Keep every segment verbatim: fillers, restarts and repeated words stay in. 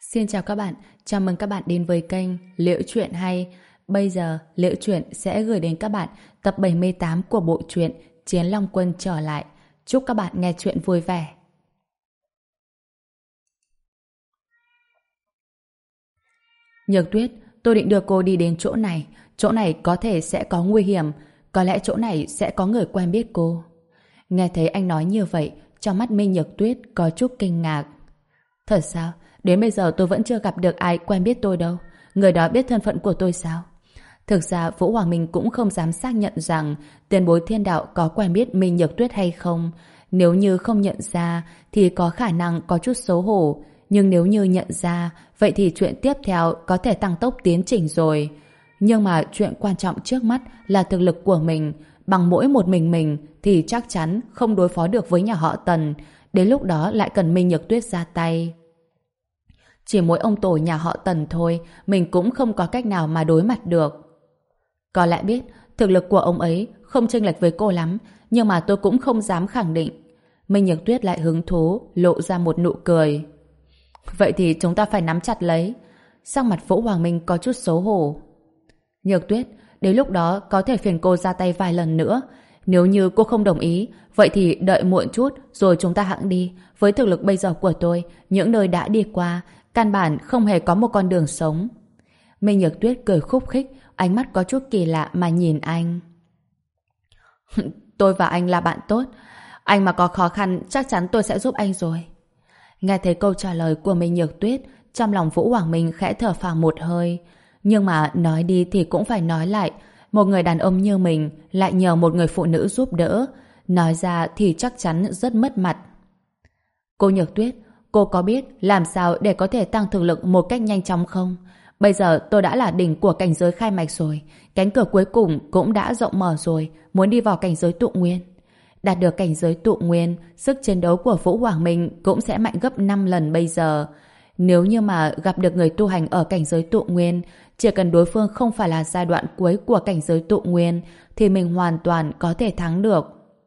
Xin chào các bạn, chào mừng các bạn đến với kênh Liễu Chuyện Hay. Bây giờ, Liễu Chuyện sẽ gửi đến các bạn tập bảy mươi tám của bộ truyện Chiến Long Quân trở lại. Chúc các bạn nghe chuyện vui vẻ. Nhược Tuyết, tôi định đưa cô đi đến chỗ này. Chỗ này có thể sẽ có nguy hiểm. Có lẽ chỗ này sẽ có người quen biết cô. Nghe thấy anh nói như vậy, trong mắt Minh Nhược Tuyết có chút kinh ngạc. Thật sao? Đến bây giờ tôi vẫn chưa gặp được ai quen biết tôi đâu. Người đó biết thân phận của tôi sao? Thực ra Vũ Hoàng Minh cũng không dám xác nhận rằng tiền bối thiên đạo có quen biết Minh Nhược Tuyết hay không. Nếu như không nhận ra thì có khả năng có chút xấu hổ. Nhưng nếu như nhận ra, vậy thì chuyện tiếp theo có thể tăng tốc tiến trình rồi. Nhưng mà chuyện quan trọng trước mắt là thực lực của mình. Bằng mỗi một mình mình thì chắc chắn không đối phó được với nhà họ Tần. Đến lúc đó lại cần Minh Nhược Tuyết ra tay. Chỉ mỗi ông tổ nhà họ Tần thôi, mình cũng không có cách nào mà đối mặt được. Có lẽ biết, thực lực của ông ấy không chênh lệch với cô lắm, nhưng mà tôi cũng không dám khẳng định. Minh Nhược Tuyết lại hứng thú, lộ ra một nụ cười. Vậy thì chúng ta phải nắm chặt lấy. Sắc mặt Vũ Hoàng Minh có chút xấu hổ. Nhược Tuyết, đến lúc đó có thể phiền cô ra tay vài lần nữa. Nếu như cô không đồng ý, vậy thì đợi muộn chút rồi chúng ta hẵng đi. Với thực lực bây giờ của tôi, những nơi đã đi qua, căn bản không hề có một con đường sống. Minh Nhược Tuyết cười khúc khích, ánh mắt có chút kỳ lạ mà nhìn anh. Tôi và anh là bạn tốt. Anh mà có khó khăn chắc chắn tôi sẽ giúp anh rồi. Nghe thấy câu trả lời của Minh Nhược Tuyết, trong lòng Vũ Hoàng Minh khẽ thở phào một hơi. Nhưng mà nói đi thì cũng phải nói lại. Một người đàn ông như mình lại nhờ một người phụ nữ giúp đỡ. Nói ra thì chắc chắn rất mất mặt. Cô Nhược Tuyết, cô có biết làm sao để có thể tăng thực lực một cách nhanh chóng không? Bây giờ tôi đã là đỉnh của cảnh giới khai mạch rồi. Cánh cửa cuối cùng cũng đã rộng mở rồi, muốn đi vào cảnh giới tụ nguyên. Đạt được cảnh giới tụ nguyên, sức chiến đấu của Vũ Hoàng Minh cũng sẽ mạnh gấp năm lần bây giờ. Nếu như mà gặp được người tu hành ở cảnh giới tụ nguyên, chỉ cần đối phương không phải là giai đoạn cuối của cảnh giới tụ nguyên, thì mình hoàn toàn có thể thắng được.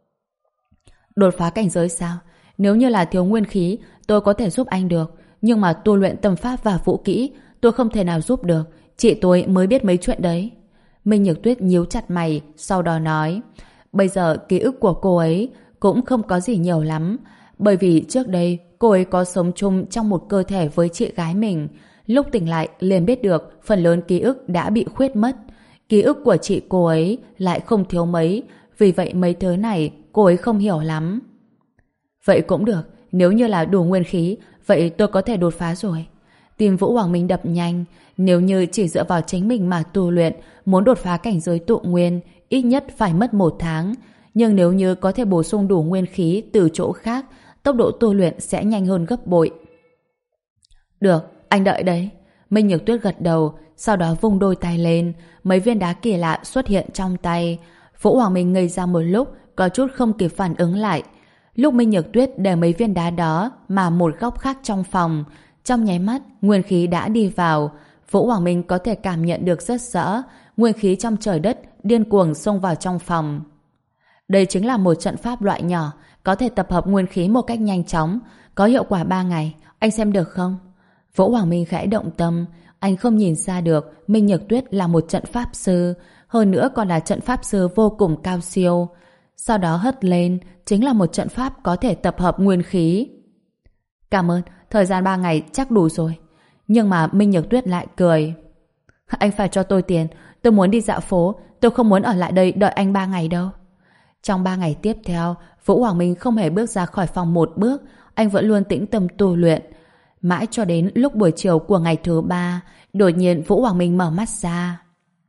Đột phá cảnh giới sao? Nếu như là thiếu nguyên khí, tôi có thể giúp anh được. Nhưng mà tu luyện tâm pháp và vũ kỹ, tôi không thể nào giúp được. Chị tôi mới biết mấy chuyện đấy. Minh Nhược Tuyết nhíu chặt mày, sau đó nói, bây giờ ký ức của cô ấy cũng không có gì nhiều lắm. Bởi vì trước đây, cô ấy có sống chung trong một cơ thể với chị gái mình. Lúc tỉnh lại, liền biết được phần lớn ký ức đã bị khuyết mất. Ký ức của chị cô ấy lại không thiếu mấy. Vì vậy mấy thứ này cô ấy không hiểu lắm. Vậy cũng được, nếu như là đủ nguyên khí, vậy tôi có thể đột phá rồi. Tim Vũ Hoàng Minh đập nhanh, nếu như chỉ dựa vào chính mình mà tu luyện, muốn đột phá cảnh giới tụ nguyên, ít nhất phải mất một tháng. Nhưng nếu như có thể bổ sung đủ nguyên khí từ chỗ khác, tốc độ tu luyện sẽ nhanh hơn gấp bội. Được, anh đợi đấy. Minh Nhược Tuyết gật đầu, sau đó vung đôi tay lên, mấy viên đá kỳ lạ xuất hiện trong tay. Vũ Hoàng Minh ngây ra một lúc, có chút không kịp phản ứng lại. Lúc Minh Nhược Tuyết để mấy viên đá đó mà một góc khác trong phòng, trong nháy mắt nguyên khí đã đi vào. Vũ Hoàng Minh có thể cảm nhận được rất rõ nguyên khí trong trời đất điên cuồng xông vào trong phòng. Đây chính là một trận pháp loại nhỏ, có thể tập hợp nguyên khí một cách nhanh chóng, có hiệu quả ba ngày. Anh xem được không? Vũ Hoàng Minh khẽ động tâm. Anh không nhìn ra được Minh Nhược Tuyết là một trận pháp sư, hơn nữa còn là trận pháp sư vô cùng cao siêu. Sau đó hất lên, chính là một trận pháp có thể tập hợp nguyên khí. Cảm ơn, thời gian ba ngày chắc đủ rồi. Nhưng mà Minh Nhược Tuyết lại cười. Anh phải cho tôi tiền, tôi muốn đi dạo phố, tôi không muốn ở lại đây đợi anh ba ngày đâu. Trong ba ngày tiếp theo, Vũ Hoàng Minh không hề bước ra khỏi phòng một bước, anh vẫn luôn tĩnh tâm tu luyện. Mãi cho đến lúc buổi chiều của ngày thứ ba, đột nhiên Vũ Hoàng Minh mở mắt ra.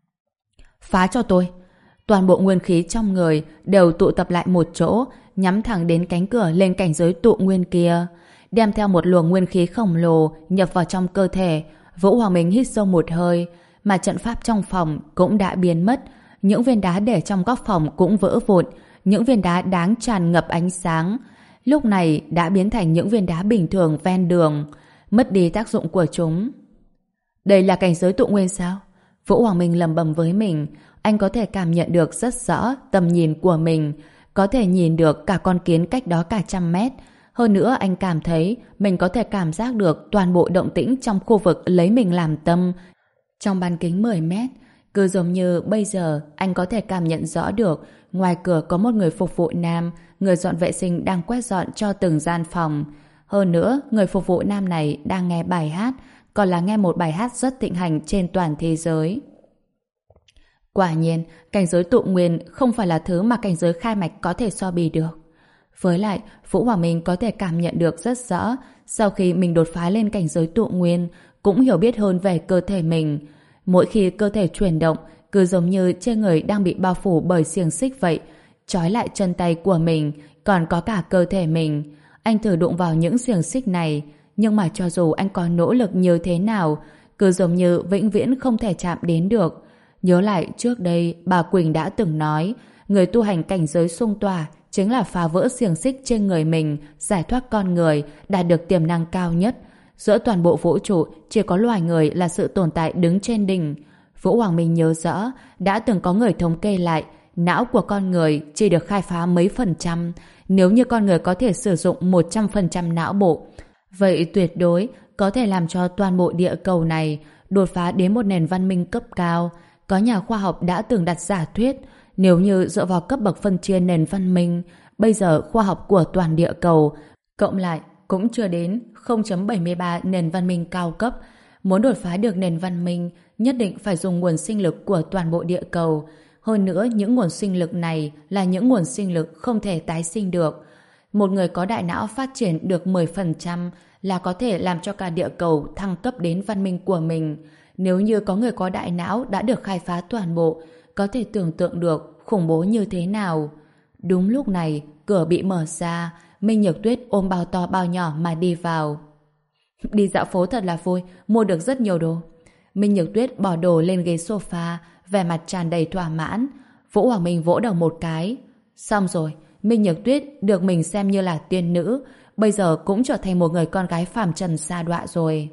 Phá cho tôi. Toàn bộ nguyên khí trong người đều tụ tập lại một chỗ, nhắm thẳng đến cánh cửa lên cảnh giới tụ nguyên kia. Đem theo một luồng nguyên khí khổng lồ nhập vào trong cơ thể. Vũ Hoàng Minh hít sâu một hơi, mà trận pháp trong phòng cũng đã biến mất. Những viên đá để trong góc phòng cũng vỡ vụn, những viên đá đáng tràn ngập ánh sáng lúc này đã biến thành những viên đá bình thường ven đường, mất đi tác dụng của chúng. Đây là cảnh giới tụ nguyên sao? Vũ Hoàng Minh lẩm bẩm với mình. Anh có thể cảm nhận được rất rõ tầm nhìn của mình, có thể nhìn được cả con kiến cách đó cả trăm mét. Hơn nữa anh cảm thấy mình có thể cảm giác được toàn bộ động tĩnh trong khu vực lấy mình làm tâm. Trong bán kính mười mét, cứ giống như bây giờ anh có thể cảm nhận rõ được ngoài cửa có một người phục vụ nam, người dọn vệ sinh đang quét dọn cho từng gian phòng. Hơn nữa, người phục vụ nam này đang nghe bài hát, còn là nghe một bài hát rất thịnh hành trên toàn thế giới. Quả nhiên, cảnh giới tụ nguyên không phải là thứ mà cảnh giới khai mạch có thể so bì được. Với lại, Vũ Hoàng Minh có thể cảm nhận được rất rõ, sau khi mình đột phá lên cảnh giới tụ nguyên, cũng hiểu biết hơn về cơ thể mình. Mỗi khi cơ thể chuyển động, cứ giống như trên người đang bị bao phủ bởi xiềng xích vậy, trói lại chân tay của mình, còn có cả cơ thể mình. Anh thử đụng vào những xiềng xích này, nhưng mà cho dù anh có nỗ lực như thế nào, cứ giống như vĩnh viễn không thể chạm đến được. Nhớ lại trước đây, bà Quỳnh đã từng nói, người tu hành cảnh giới xung tỏa chính là phá vỡ xiềng xích trên người mình, giải thoát con người, đạt được tiềm năng cao nhất. Giữa toàn bộ vũ trụ, chỉ có loài người là sự tồn tại đứng trên đỉnh. Vũ Hoàng Minh nhớ rõ, đã từng có người thống kê lại, não của con người chỉ được khai phá mấy phần trăm. Nếu như con người có thể sử dụng một trăm phần trăm não bộ, vậy tuyệt đối có thể làm cho toàn bộ địa cầu này đột phá đến một nền văn minh cấp cao. Có nhà khoa học đã từng đặt giả thuyết, nếu như dựa vào cấp bậc phân chia nền văn minh, bây giờ khoa học của toàn địa cầu cộng lại cũng chưa đến không phẩy bảy mươi ba nền văn minh cao cấp. Muốn đột phá được nền văn minh, nhất định phải dùng nguồn sinh lực của toàn bộ địa cầu. Hơn nữa, những nguồn sinh lực này là những nguồn sinh lực không thể tái sinh được. Một người có đại não phát triển được mười phần trăm là có thể làm cho cả địa cầu thăng cấp đến văn minh của mình. Nếu như có người có đại não đã được khai phá toàn bộ, có thể tưởng tượng được khủng bố như thế nào. Đúng lúc này, cửa bị mở ra, Minh Nhược Tuyết ôm bao to bao nhỏ mà đi vào. Đi dạo phố thật là vui, mua được rất nhiều đồ. Minh Nhược Tuyết bỏ đồ lên ghế sofa, vẻ mặt tràn đầy thỏa mãn. Vũ Hoàng Minh vỗ đầu một cái. Xong rồi, Minh Nhược Tuyết được mình xem như là tiên nữ, bây giờ cũng trở thành một người con gái phàm trần sa đọa rồi.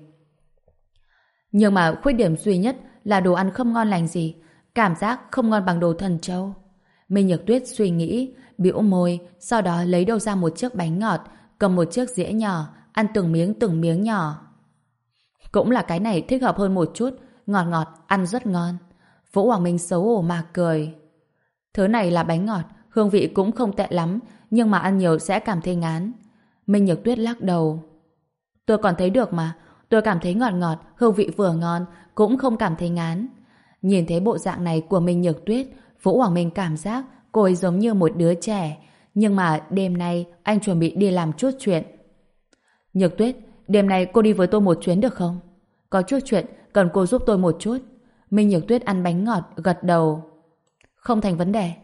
Nhưng mà khuyết điểm duy nhất là đồ ăn không ngon lành gì, cảm giác không ngon bằng đồ Thần Châu. Minh Nhược Tuyết suy nghĩ, bĩu môi, sau đó lấy đâu ra một chiếc bánh ngọt, cầm một chiếc dĩa nhỏ, ăn từng miếng từng miếng nhỏ. Cũng là cái này thích hợp hơn một chút, ngọt ngọt, ăn rất ngon. Vũ Hoàng Minh xấu hổ mà cười. Thứ này là bánh ngọt, hương vị cũng không tệ lắm, nhưng mà ăn nhiều sẽ cảm thấy ngán. Minh Nhược Tuyết lắc đầu. Tôi còn thấy được mà, tôi cảm thấy ngọt ngọt, hương vị vừa ngon, cũng không cảm thấy ngán. Nhìn thấy bộ dạng này của Minh Nhược Tuyết, Vũ Hoàng Minh cảm giác cô ấy giống như một đứa trẻ. Nhưng mà đêm nay anh chuẩn bị đi làm chút chuyện. Nhược Tuyết, đêm nay cô đi với tôi một chuyến được không? Có chút chuyện, cần cô giúp tôi một chút. Minh Nhược Tuyết ăn bánh ngọt, gật đầu. Không thành vấn đề.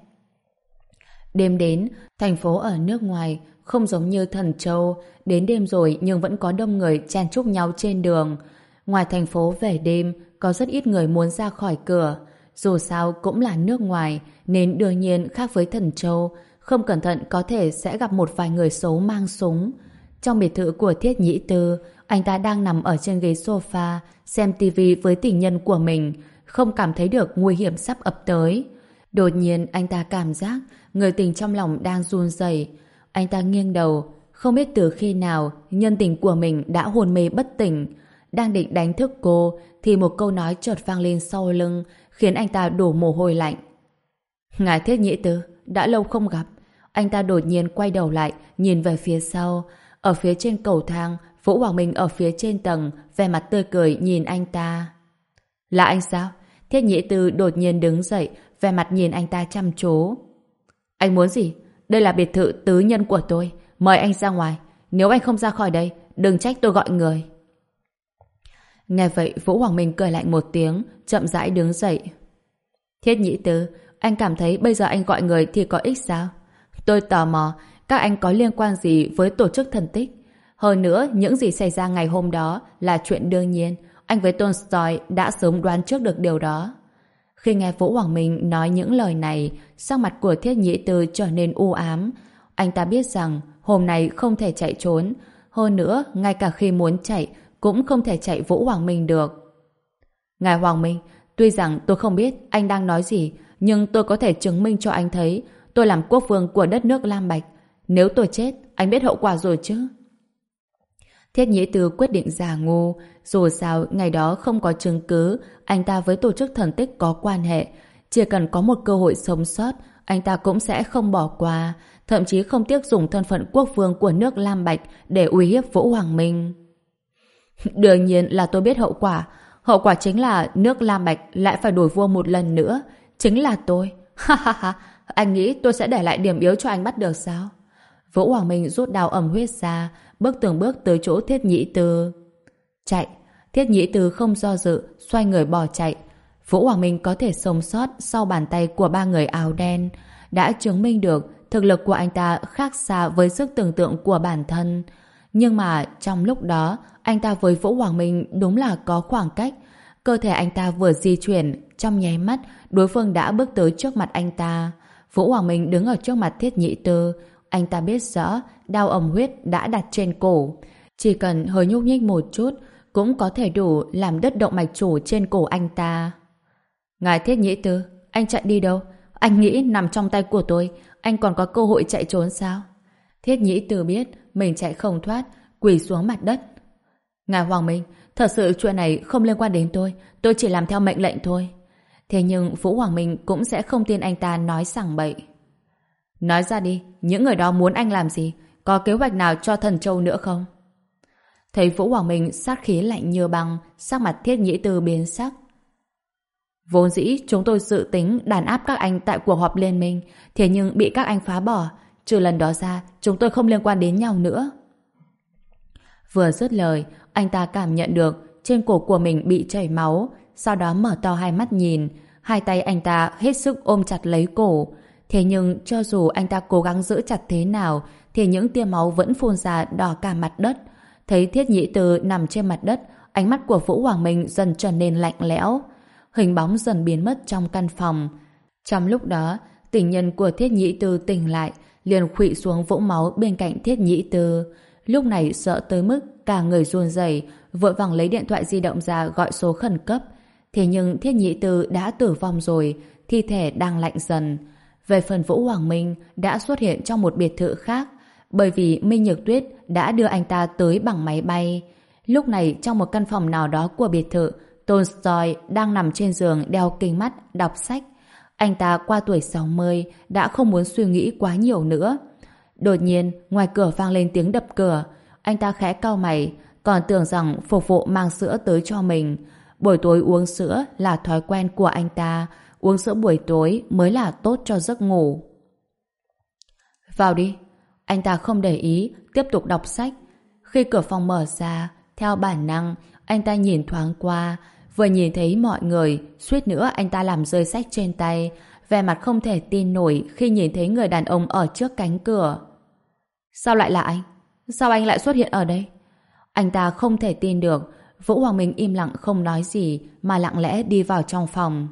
Đêm đến, thành phố ở nước ngoài không giống như Thần Châu, đến đêm rồi nhưng vẫn có đông người chen chúc nhau trên đường. Ngoài thành phố về đêm, có rất ít người muốn ra khỏi cửa. Dù sao cũng là nước ngoài, nên đương nhiên khác với Thần Châu, không cẩn thận có thể sẽ gặp một vài người xấu mang súng. Trong biệt thự của Thiết Nhĩ Tư, anh ta đang nằm ở trên ghế sofa, xem tivi với tình nhân của mình, không cảm thấy được nguy hiểm sắp ập tới. Đột nhiên anh ta cảm giác người tình trong lòng đang run rẩy. Anh ta nghiêng đầu, không biết từ khi nào nhân tình của mình đã hôn mê bất tỉnh. Đang định đánh thức cô thì một câu nói chợt vang lên sau lưng, khiến anh ta đổ mồ hôi lạnh. Ngài Thiết Nhĩ Tư, đã lâu không gặp. Anh ta đột nhiên quay đầu lại, nhìn về phía sau. Ở phía trên cầu thang, Vũ Hoàng Minh ở phía trên tầng, vẻ mặt tươi cười nhìn anh ta. Là anh sao? Thiết Nhĩ Tư đột nhiên đứng dậy, vẻ mặt nhìn anh ta chăm chú. Anh muốn gì? Đây là biệt thự tứ nhân của tôi. Mời anh ra ngoài. Nếu anh không ra khỏi đây, đừng trách tôi gọi người. Nghe vậy, Vũ Hoàng Minh cười lạnh một tiếng, chậm rãi đứng dậy. Thiết Nhĩ Tư, anh cảm thấy bây giờ anh gọi người thì có ích sao? Tôi tò mò, các anh có liên quan gì với tổ chức thần tích? Hơn nữa, những gì xảy ra ngày hôm đó là chuyện đương nhiên. Anh với Tolstoy đã sớm đoán trước được điều đó. Khi nghe Vũ Hoàng Minh nói những lời này, sắc mặt của Thiết Nhĩ Tư trở nên u ám. Anh ta biết rằng hôm nay không thể chạy trốn. Hơn nữa, ngay cả khi muốn chạy, cũng không thể chạy Vũ Hoàng Minh được. Ngài Hoàng Minh, tuy rằng tôi không biết anh đang nói gì, nhưng tôi có thể chứng minh cho anh thấy tôi làm quốc vương của đất nước Lam Bạch. Nếu tôi chết, anh biết hậu quả rồi chứ? Thiết Nhĩ Tư quyết định giả ngu. Dù sao, ngày đó không có chứng cứ, anh ta với tổ chức thần tích có quan hệ. Chỉ cần có một cơ hội sống sót, anh ta cũng sẽ không bỏ qua, thậm chí không tiếc dùng thân phận quốc vương của nước Lam Bạch để uy hiếp Vũ Hoàng Minh. Đương nhiên là tôi biết hậu quả. Hậu quả chính là nước Lam Bạch lại phải đổi vua một lần nữa. Chính là tôi. Ha ha ha, anh nghĩ tôi sẽ để lại điểm yếu cho anh bắt được sao? Vũ Hoàng Minh rút đao ẩm huyết ra, bước từng bước tới chỗ Thiết Nhĩ Tư. Chạy. Thiết Nhĩ Tư không do dự, xoay người bỏ chạy. Vũ Hoàng Minh có thể sống sót sau bàn tay của ba người áo đen, đã chứng minh được thực lực của anh ta khác xa với sức tưởng tượng của bản thân. Nhưng mà trong lúc đó, anh ta với Vũ Hoàng Minh đúng là có khoảng cách. Cơ thể anh ta vừa di chuyển, trong nháy mắt, đối phương đã bước tới trước mặt anh ta. Vũ Hoàng Minh đứng ở trước mặt Thiết Nhĩ Tư. Anh ta biết rõ đao ẩm huyết đã đặt trên cổ. Chỉ cần hơi nhúc nhích một chút, cũng có thể đủ làm đứt động mạch chủ trên cổ anh ta. Ngài Thiết Nhĩ Tư, anh chạy đi đâu? Anh nghĩ nằm trong tay của tôi, anh còn có cơ hội chạy trốn sao? Thiết Nhĩ Tư biết mình chạy không thoát, quỳ xuống mặt đất. Ngài Hoàng Minh, thật sự chuyện này không liên quan đến tôi, tôi chỉ làm theo mệnh lệnh thôi. Thế nhưng Vũ Hoàng Minh cũng sẽ không tin anh ta nói sảng bậy. Nói ra đi, những người đó muốn anh làm gì? Có kế hoạch nào cho Thần Châu nữa không? Thấy Vũ Hoàng Minh sát khí lạnh như băng, sắc mặt Thiết Nhĩ Tư biến sắc. Vốn dĩ chúng tôi dự tính đàn áp các anh tại cuộc họp liên minh, thế nhưng bị các anh phá bỏ. Trừ lần đó ra, chúng tôi không liên quan đến nhau nữa. Vừa dứt lời, anh ta cảm nhận được trên cổ của mình bị chảy máu, sau đó mở to hai mắt nhìn. Hai tay anh ta hết sức ôm chặt lấy cổ. Thế nhưng cho dù anh ta cố gắng giữ chặt thế nào, thì những tia máu vẫn phun ra đỏ cả mặt đất. Thấy Thiết Nhĩ Tư nằm trên mặt đất, ánh mắt của Vũ Hoàng Minh dần trở nên lạnh lẽo. Hình bóng dần biến mất trong căn phòng. Trong lúc đó, tình nhân của Thiết Nhĩ Tư tỉnh lại, liền khuỵu xuống vũng máu bên cạnh Thiết Nhĩ Tư. Lúc này sợ tới mức cả người run rẩy, vội vàng lấy điện thoại di động ra gọi số khẩn cấp. Thế nhưng Thiết Nhĩ Tư đã tử vong rồi, thi thể đang lạnh dần. Về phần Vũ Hoàng Minh đã xuất hiện trong một biệt thự khác, bởi vì Minh Nhược Tuyết đã đưa anh ta tới bằng máy bay. Lúc này trong một căn phòng nào đó của biệt thự, Tolstoy đang nằm trên giường đeo kính mắt đọc sách. Anh ta qua tuổi sáu mươi đã không muốn suy nghĩ quá nhiều nữa. Đột nhiên ngoài cửa vang lên tiếng đập cửa. Anh ta khẽ cau mày, còn tưởng rằng phục vụ mang sữa tới cho mình. Buổi tối uống sữa là thói quen của anh ta, uống sữa buổi tối mới là tốt cho giấc ngủ. Vào đi. Anh ta không để ý, tiếp tục đọc sách. Khi cửa phòng mở ra, theo bản năng, anh ta nhìn thoáng qua, vừa nhìn thấy mọi người, suýt nữa anh ta làm rơi sách trên tay, vẻ mặt không thể tin nổi khi nhìn thấy người đàn ông ở trước cánh cửa. Sao lại là anh? Sao anh lại xuất hiện ở đây? Anh ta không thể tin được. Vũ Hoàng Minh im lặng không nói gì mà lặng lẽ đi vào trong phòng.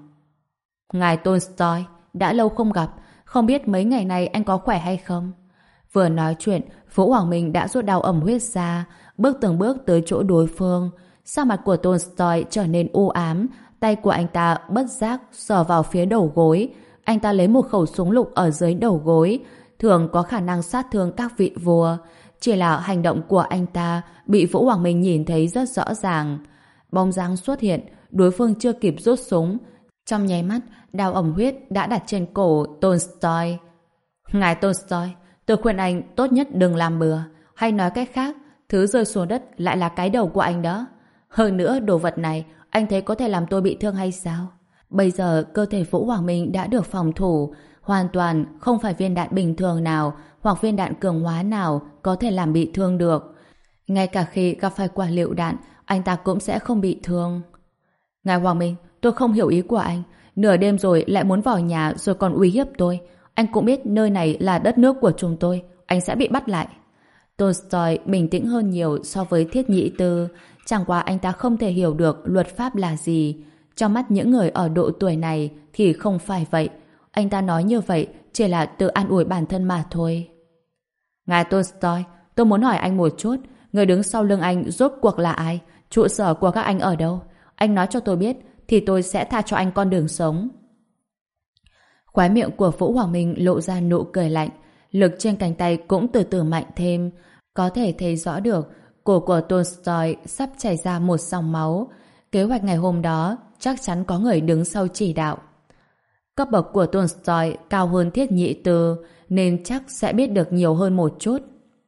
Ngài Tolstoy, đã lâu không gặp, không biết mấy ngày nay anh có khỏe hay không? Vừa nói chuyện, Vũ Hoàng Minh đã rút đao ẩm huyết ra, bước từng bước tới chỗ đối phương. Sắc mặt của Tolstoy trở nên u ám, tay của anh ta bất giác sờ vào phía đầu gối. Anh ta lấy một khẩu súng lục ở dưới đầu gối, thường có khả năng sát thương các vị vua. Chỉ là hành động của anh ta bị Vũ Hoàng Minh nhìn thấy rất rõ ràng. Bóng dáng xuất hiện, đối phương chưa kịp rút súng. Trong nháy mắt, đao ẩm huyết đã đặt trên cổ Tolstoy. Ngài Tolstoy, tôi khuyên anh tốt nhất đừng làm bừa. Hay nói cách khác, thứ rơi xuống đất lại là cái đầu của anh đó. Hơn nữa, đồ vật này anh thấy có thể làm tôi bị thương hay sao? Bây giờ cơ thể Vũ Hoàng Minh đã được phòng thủ, hoàn toàn không phải viên đạn bình thường nào hoặc viên đạn cường hóa nào có thể làm bị thương được. Ngay cả khi gặp phải quả lựu đạn, anh ta cũng sẽ không bị thương. Ngài Hoàng Minh, tôi không hiểu ý của anh. Nửa đêm rồi lại muốn vào nhà rồi còn uy hiếp tôi. Anh cũng biết nơi này là đất nước của chúng tôi, anh sẽ bị bắt lại. Tolstoy bình tĩnh hơn nhiều so với Thiết Nhĩ Tư. Chẳng qua anh ta không thể hiểu được luật pháp là gì. Trong mắt những người ở độ tuổi này thì không phải vậy. Anh ta nói như vậy chỉ là tự an ủi bản thân mà thôi. Ngài Tolstoy, tôi muốn hỏi anh một chút. Người đứng sau lưng anh rốt cuộc là ai? Trụ sở của các anh ở đâu? Anh nói cho tôi biết thì tôi sẽ tha cho anh con đường sống. Khóe miệng của Vũ Hoàng Minh lộ ra nụ cười lạnh. lực trên cánh tay cũng từ từ mạnh thêm. Có thể thấy rõ được cổ của Tolstoy sắp chảy ra một dòng máu. Kế hoạch ngày hôm đó chắc chắn có người đứng sau chỉ đạo. Cấp bậc của Tolstoy cao hơn Thiết Nhị Tư nên chắc sẽ biết được nhiều hơn một chút.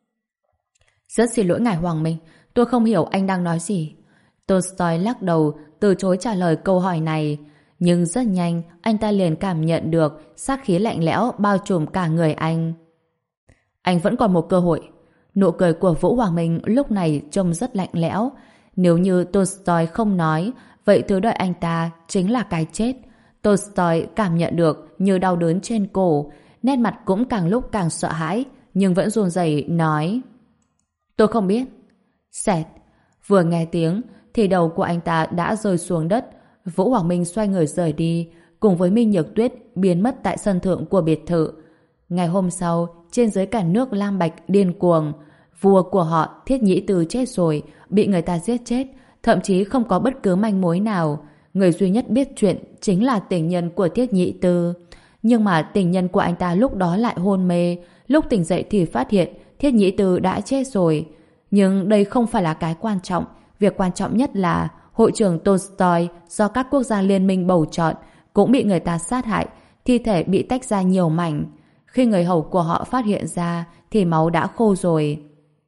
Rất xin lỗi ngài Hoàng Minh, tôi không hiểu anh đang nói gì. Tolstoy lắc đầu, từ chối trả lời câu hỏi này. Nhưng rất nhanh, anh ta liền cảm nhận được sát khí lạnh lẽo bao trùm cả người anh. Anh vẫn còn một cơ hội. Nụ cười của Vũ Hoàng Minh lúc này trông rất lạnh lẽo. Nếu như Tolstoy không nói, vậy thứ đợi anh ta chính là cái chết. Tolstoy cảm nhận được như đau đớn trên cổ, nét mặt cũng càng lúc càng sợ hãi, nhưng vẫn run rẩy nói: Tôi không biết. Xẹt. Vừa nghe tiếng thì đầu của anh ta đã rơi xuống đất. Vũ Hoàng Minh xoay người rời đi, cùng với Minh Nhược Tuyết biến mất tại sân thượng của biệt thự. Ngày hôm sau, trên dưới cả nước lam bạch điên cuồng. Vua của họ Thiết Nhĩ Tư chết rồi, bị người ta giết chết, thậm chí không có bất cứ manh mối nào. Người duy nhất biết chuyện chính là tình nhân của Thiết Nhĩ Tư. Nhưng mà tình nhân của anh ta lúc đó lại hôn mê, lúc tỉnh dậy thì phát hiện Thiết Nhĩ Tư đã chết rồi. Nhưng đây không phải là cái quan trọng. Việc quan trọng nhất là hội trưởng Tolstoy do các quốc gia liên minh bầu chọn cũng bị người ta sát hại, thi thể bị tách ra nhiều mảnh. Khi người hầu của họ phát hiện ra thì máu đã khô rồi.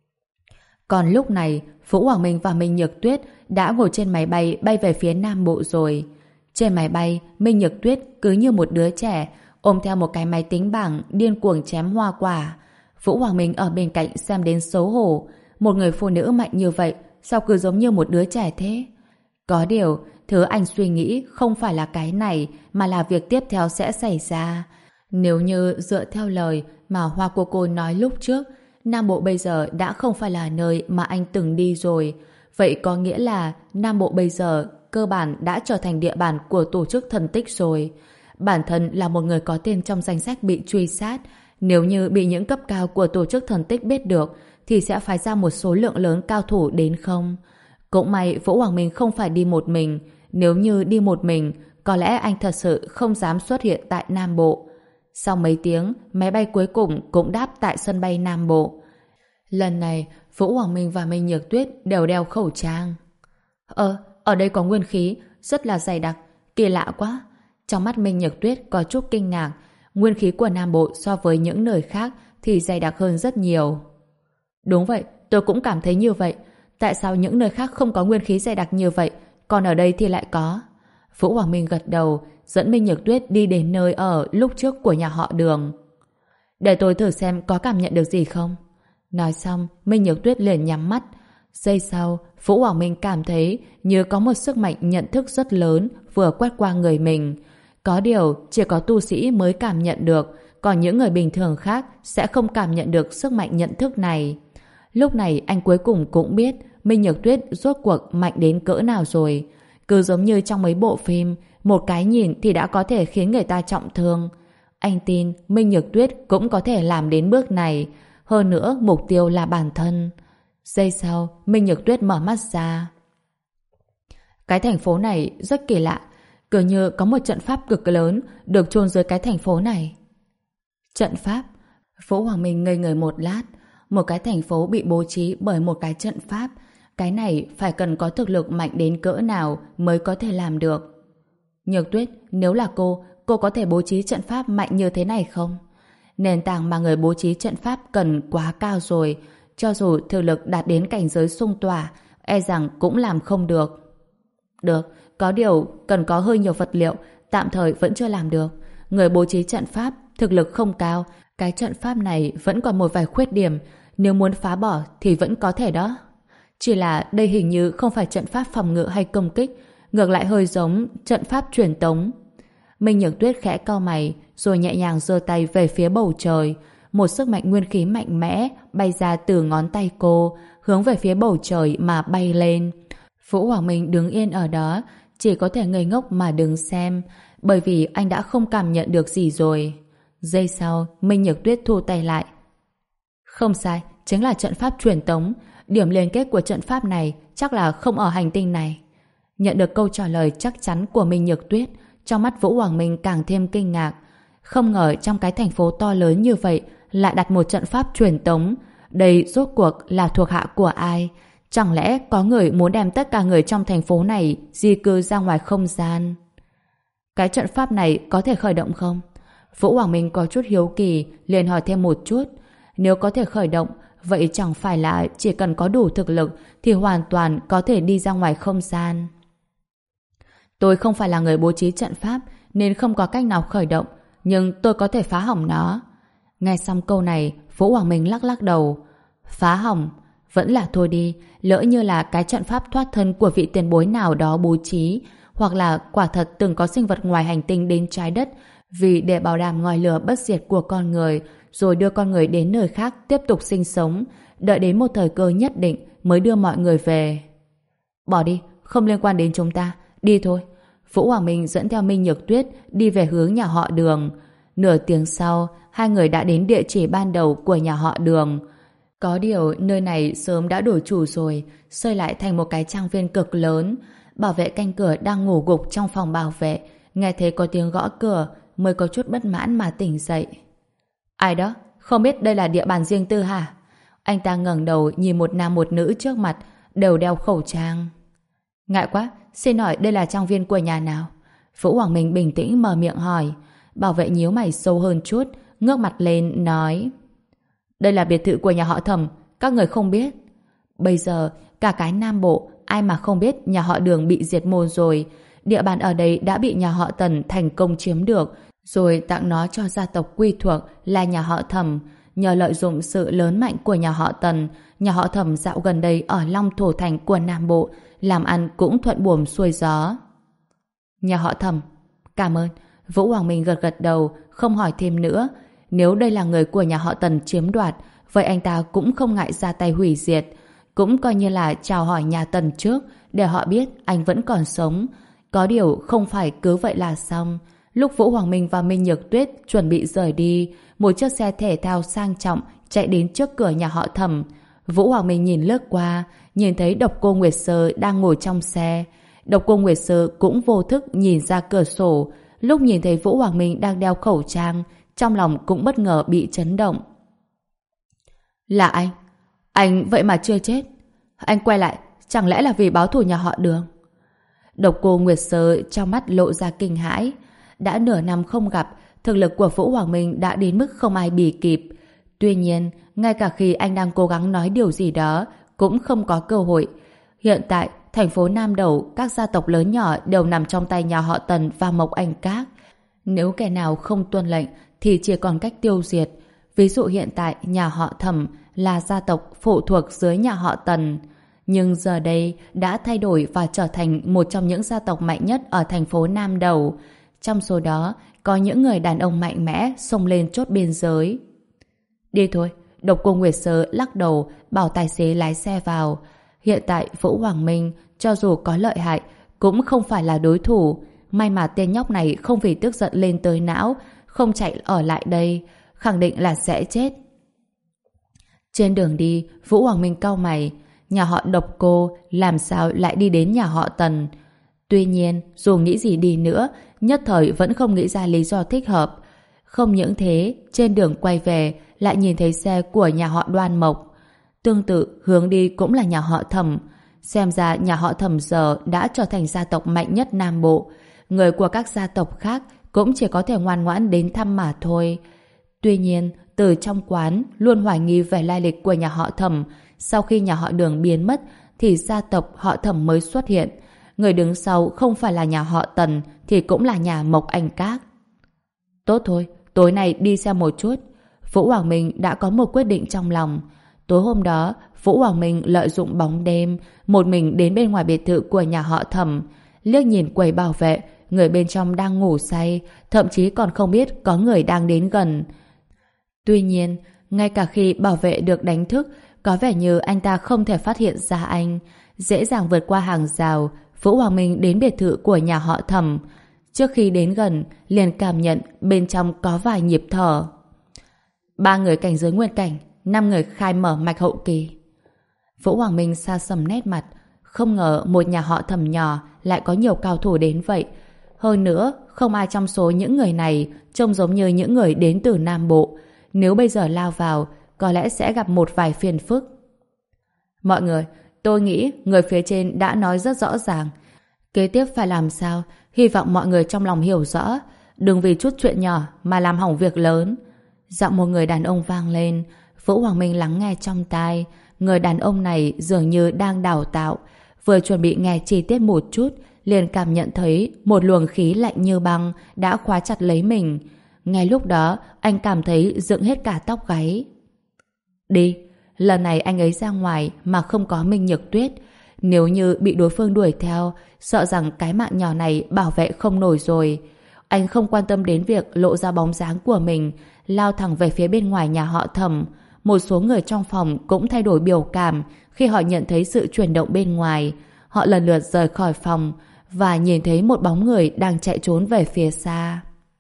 Còn lúc này, Vũ Hoàng Minh và Minh Nhược Tuyết đã ngồi trên máy bay bay về phía Nam Bộ rồi. Trên máy bay, Minh Nhược Tuyết cứ như một đứa trẻ ôm theo một cái máy tính bảng điên cuồng chém hoa quả. Vũ Hoàng Minh ở bên cạnh xem đến xấu hổ. Một người phụ nữ mạnh như vậy sao cứ giống như một đứa trẻ thế? Có điều, thứ anh suy nghĩ không phải là cái này mà là việc tiếp theo sẽ xảy ra. Nếu như dựa theo lời mà Hoa Cô Cô nói lúc trước, Nam Bộ bây giờ đã không phải là nơi mà anh từng đi rồi. Vậy có nghĩa là Nam Bộ bây giờ cơ bản đã trở thành địa bàn của tổ chức thần tích rồi. Bản thân là một người có tên trong danh sách bị truy sát. Nếu như bị những cấp cao của tổ chức thần tích biết được thì sẽ phái ra một số lượng lớn cao thủ đến không? Cũng may Vũ Hoàng Minh không phải đi một mình. Nếu như đi một mình, có lẽ anh thật sự không dám xuất hiện tại Nam Bộ. Sau mấy tiếng, máy bay cuối cùng cũng đáp tại sân bay Nam Bộ. Lần này, Vũ Hoàng Minh và Minh Nhược Tuyết đều đeo khẩu trang. Ờ, ở đây có nguyên khí, rất là dày đặc, kỳ lạ quá. Trong mắt Minh Nhược Tuyết có chút kinh ngạc. Nguyên khí của Nam Bộ so với những nơi khác thì dày đặc hơn rất nhiều. Đúng vậy, tôi cũng cảm thấy như vậy. Tại sao những nơi khác không có nguyên khí dày đặc như vậy, còn ở đây thì lại có? Vũ Hoàng Minh gật đầu, dẫn Minh Nhược Tuyết đi đến nơi ở lúc trước của nhà họ Đường. Để tôi thử xem có cảm nhận được gì không. Nói xong, Minh Nhược Tuyết liền nhắm mắt. Giây sau, Vũ Hoàng Minh cảm thấy như có một sức mạnh nhận thức rất lớn vừa quét qua người mình. Có điều, chỉ có tu sĩ mới cảm nhận được, còn những người bình thường khác sẽ không cảm nhận được sức mạnh nhận thức này. Lúc này anh cuối cùng cũng biết Minh Nhược Tuyết rốt cuộc mạnh đến cỡ nào rồi. Cứ giống như trong mấy bộ phim, một cái nhìn thì đã có thể khiến người ta trọng thương. Anh tin Minh Nhược Tuyết cũng có thể làm đến bước này. Hơn nữa, mục tiêu là bản thân. Giây sau, Minh Nhược Tuyết mở mắt ra. Cái thành phố này rất kỳ lạ. Cứ như có một trận pháp cực lớn được chôn dưới cái thành phố này. Trận pháp? Vũ Hoàng Minh ngây người một lát. Một cái thành phố bị bố trí bởi một cái trận pháp. Cái này phải cần có thực lực mạnh đến cỡ nào mới có thể làm được. Nhược Tuyết, nếu là cô, cô có thể bố trí trận pháp mạnh như thế này không? Nền tảng mà người bố trí trận pháp cần quá cao rồi. Cho dù thực lực đạt đến cảnh giới xung tỏa, e rằng cũng làm không được. Được, có điều cần có hơi nhiều vật liệu, tạm thời vẫn chưa làm được. Người bố trí trận pháp, thực lực không cao, cái trận pháp này vẫn còn một vài khuyết điểm. Nếu muốn phá bỏ thì vẫn có thể đó. Chỉ là đây hình như không phải trận pháp phòng ngự hay công kích, ngược lại hơi giống trận pháp truyền tống. Minh Nhược Tuyết khẽ cau mày, rồi nhẹ nhàng giơ tay về phía bầu trời. Một sức mạnh nguyên khí mạnh mẽ bay ra từ ngón tay cô, hướng về phía bầu trời mà bay lên. Vũ Hoàng Minh đứng yên ở đó, chỉ có thể ngây ngốc mà đứng xem, bởi vì anh đã không cảm nhận được gì rồi. Giây sau, Minh Nhược Tuyết thu tay lại. Không sai, chính là trận pháp truyền tống. Điểm liên kết của trận pháp này chắc là không ở hành tinh này. Nhận được câu trả lời chắc chắn của Minh Nhược Tuyết, trong mắt Vũ Hoàng Minh càng thêm kinh ngạc. Không ngờ trong cái thành phố to lớn như vậy lại đặt một trận pháp truyền tống. Đây rốt cuộc là thuộc hạ của ai? Chẳng lẽ có người muốn đem tất cả người trong thành phố này di cư ra ngoài không gian? Cái trận pháp này có thể khởi động không? Vũ Hoàng Minh có chút hiếu kỳ, liền hỏi thêm một chút. Nếu có thể khởi động, vậy chẳng phải là chỉ cần có đủ thực lực thì hoàn toàn có thể đi ra ngoài không gian. Tôi không phải là người bố trí trận pháp nên không có cách nào khởi động, nhưng tôi có thể phá hỏng nó. Nghe xong câu này, Vũ Hoàng Minh lắc lắc đầu. Phá hỏng? Vẫn là thôi đi, lỡ như là cái trận pháp thoát thân của vị tiền bối nào đó bố trí, hoặc là quả thật từng có sinh vật ngoài hành tinh đến trái đất vì để bảo đảm ngòi lửa bất diệt của con người, rồi đưa con người đến nơi khác tiếp tục sinh sống, đợi đến một thời cơ nhất định mới đưa mọi người về. Bỏ đi, không liên quan đến chúng ta, đi thôi. Vũ Hoàng Minh dẫn theo Minh Nhược Tuyết đi về hướng nhà họ Đường. Nửa tiếng sau, hai người đã đến địa chỉ ban đầu của nhà họ Đường. Có điều nơi này sớm đã đổi chủ rồi, xây lại thành một cái trang viên cực lớn. Bảo vệ canh cửa đang ngủ gục trong phòng bảo vệ, nghe thấy có tiếng gõ cửa mới có chút bất mãn mà tỉnh dậy. Ai đó? Không biết đây là địa bàn riêng tư hả? Anh ta ngẩng đầu nhìn một nam một nữ trước mặt, đều đeo khẩu trang. Ngại quá, xin hỏi đây là trang viên của nhà nào? Vũ Hoàng Minh bình tĩnh mở miệng hỏi. Bảo vệ nhíu mày sâu hơn chút, ngước mặt lên nói: đây là biệt thự của nhà họ Thẩm, các người không biết. Bây giờ cả cái Nam Bộ ai mà không biết nhà họ Đường bị diệt môn rồi. Địa bàn ở đây đã bị nhà họ Tần thành công chiếm được, rồi tặng nó cho gia tộc quy thuộc là nhà họ Thẩm. Nhờ lợi dụng sự lớn mạnh của nhà họ Tần, nhà họ Thẩm dạo gần đây ở Long Thổ Thành của Nam Bộ làm ăn cũng thuận buồm xuôi gió. Nhà họ Thẩm, cảm ơn. Vũ Hoàng Minh gật gật đầu, không hỏi thêm nữa. Nếu đây là người của nhà họ Tần chiếm đoạt, vậy anh ta cũng không ngại ra tay hủy diệt, cũng coi như là chào hỏi nhà Tần trước để họ biết anh vẫn còn sống. Có điều không phải cứ vậy là xong. Lúc Vũ Hoàng Minh và Minh Nhược Tuyết chuẩn bị rời đi, một chiếc xe thể thao sang trọng chạy đến trước cửa nhà họ Thẩm. Vũ Hoàng Minh nhìn lướt qua, nhìn thấy Độc Cô Nguyệt Sơ đang ngồi trong xe. Độc Cô Nguyệt Sơ cũng vô thức nhìn ra cửa sổ. Lúc nhìn thấy Vũ Hoàng Minh đang đeo khẩu trang, trong lòng cũng bất ngờ bị chấn động. Là anh? Anh vậy mà chưa chết? Anh quay lại, chẳng lẽ là vì báo thù nhà họ Đường? Độc Cô Nguyệt Sơ trong mắt lộ ra kinh hãi. Đã nửa năm không gặp, thực lực của Vũ Hoàng Minh đã đến mức không ai bì kịp. Tuy nhiên, ngay cả khi anh đang cố gắng nói điều gì đó, cũng không có cơ hội. Hiện tại, thành phố Nam Đầu, các gia tộc lớn nhỏ đều nằm trong tay nhà họ Tần và Mộc Anh Các. Nếu kẻ nào không tuân lệnh, thì chỉ còn cách tiêu diệt. Ví dụ hiện tại nhà họ Thẩm là gia tộc phụ thuộc dưới nhà họ Tần, nhưng giờ đây đã thay đổi và trở thành một trong những gia tộc mạnh nhất ở thành phố Nam Đầu. Trong số đó có những người đàn ông mạnh mẽ xông lên chốt biên giới. Đi thôi. Độc Cô Nguyệt Sơ lắc đầu bảo tài xế lái xe vào. Hiện tại Vũ Hoàng Minh cho dù có lợi hại cũng không phải là đối thủ. May mà tên nhóc này không vì tức giận lên tới não, không chạy ở lại đây, khẳng định là sẽ chết. Trên đường đi, Vũ Hoàng Minh cau mày. Nhà họ Độc Cô làm sao lại đi đến nhà họ Tần? Tuy nhiên, dù nghĩ gì đi nữa, nhất thời vẫn không nghĩ ra lý do thích hợp. Không những thế, trên đường quay về lại nhìn thấy xe của nhà họ Đoan Mộc. Tương tự, hướng đi cũng là nhà họ Thẩm. Xem ra nhà họ Thẩm giờ đã trở thành gia tộc mạnh nhất Nam Bộ. Người của các gia tộc khác cũng chỉ có thể ngoan ngoãn đến thăm mà thôi. Tuy nhiên, từ trong quán luôn hoài nghi về lai lịch của nhà họ Thẩm. Sau khi nhà họ Đường biến mất thì gia tộc họ Thẩm mới xuất hiện. Người đứng sau không phải là nhà họ Tần thì cũng là nhà Mộc Anh Các. Tốt thôi, tối nay đi xem một chút. Vũ Hoàng Minh đã có một quyết định trong lòng. Tối hôm đó, Vũ Hoàng Minh lợi dụng bóng đêm, một mình đến bên ngoài biệt thự của nhà họ Thẩm. Liếc nhìn quầy bảo vệ, người bên trong đang ngủ say, thậm chí còn không biết có người đang đến gần. Tuy nhiên, ngay cả khi bảo vệ được đánh thức, có vẻ như anh ta không thể phát hiện ra anh. Dễ dàng vượt qua hàng rào, Vũ Hoàng Minh đến biệt thự của nhà họ Thẩm. Trước khi đến gần, liền cảm nhận bên trong có vài nhịp thở. Ba người cảnh giới nguyên cảnh, năm người khai mở mạch hậu kỳ. Vũ Hoàng Minh xa sầm nét mặt, không ngờ một nhà họ Thẩm nhỏ lại có nhiều cao thủ đến vậy. Hơn nữa, không ai trong số những người này trông giống như những người đến từ Nam Bộ. Nếu bây giờ lao vào, có lẽ sẽ gặp một vài phiền phức. Mọi người, tôi nghĩ người phía trên đã nói rất rõ ràng. Kế tiếp phải làm sao, hy vọng mọi người trong lòng hiểu rõ. Đừng vì chút chuyện nhỏ mà làm hỏng việc lớn. Giọng một người đàn ông vang lên. Vũ Hoàng Minh lắng nghe trong tai. Người đàn ông này dường như đang đào tạo. Vừa chuẩn bị nghe chi tiết một chút, liền cảm nhận thấy một luồng khí lạnh như băng đã khóa chặt lấy mình. Ngay lúc đó, anh cảm thấy dựng hết cả tóc gáy. Đi, lần này anh ấy ra ngoài mà không có Minh Nhược Tuyết. Nếu như bị đối phương đuổi theo, sợ rằng cái mạng nhỏ này bảo vệ không nổi rồi. Anh không quan tâm đến việc lộ ra bóng dáng của mình, lao thẳng về phía bên ngoài nhà họ Thẩm. Một số người trong phòng cũng thay đổi biểu cảm khi họ nhận thấy sự chuyển động bên ngoài. Họ lần lượt rời khỏi phòng và nhìn thấy một bóng người đang chạy trốn về phía xa.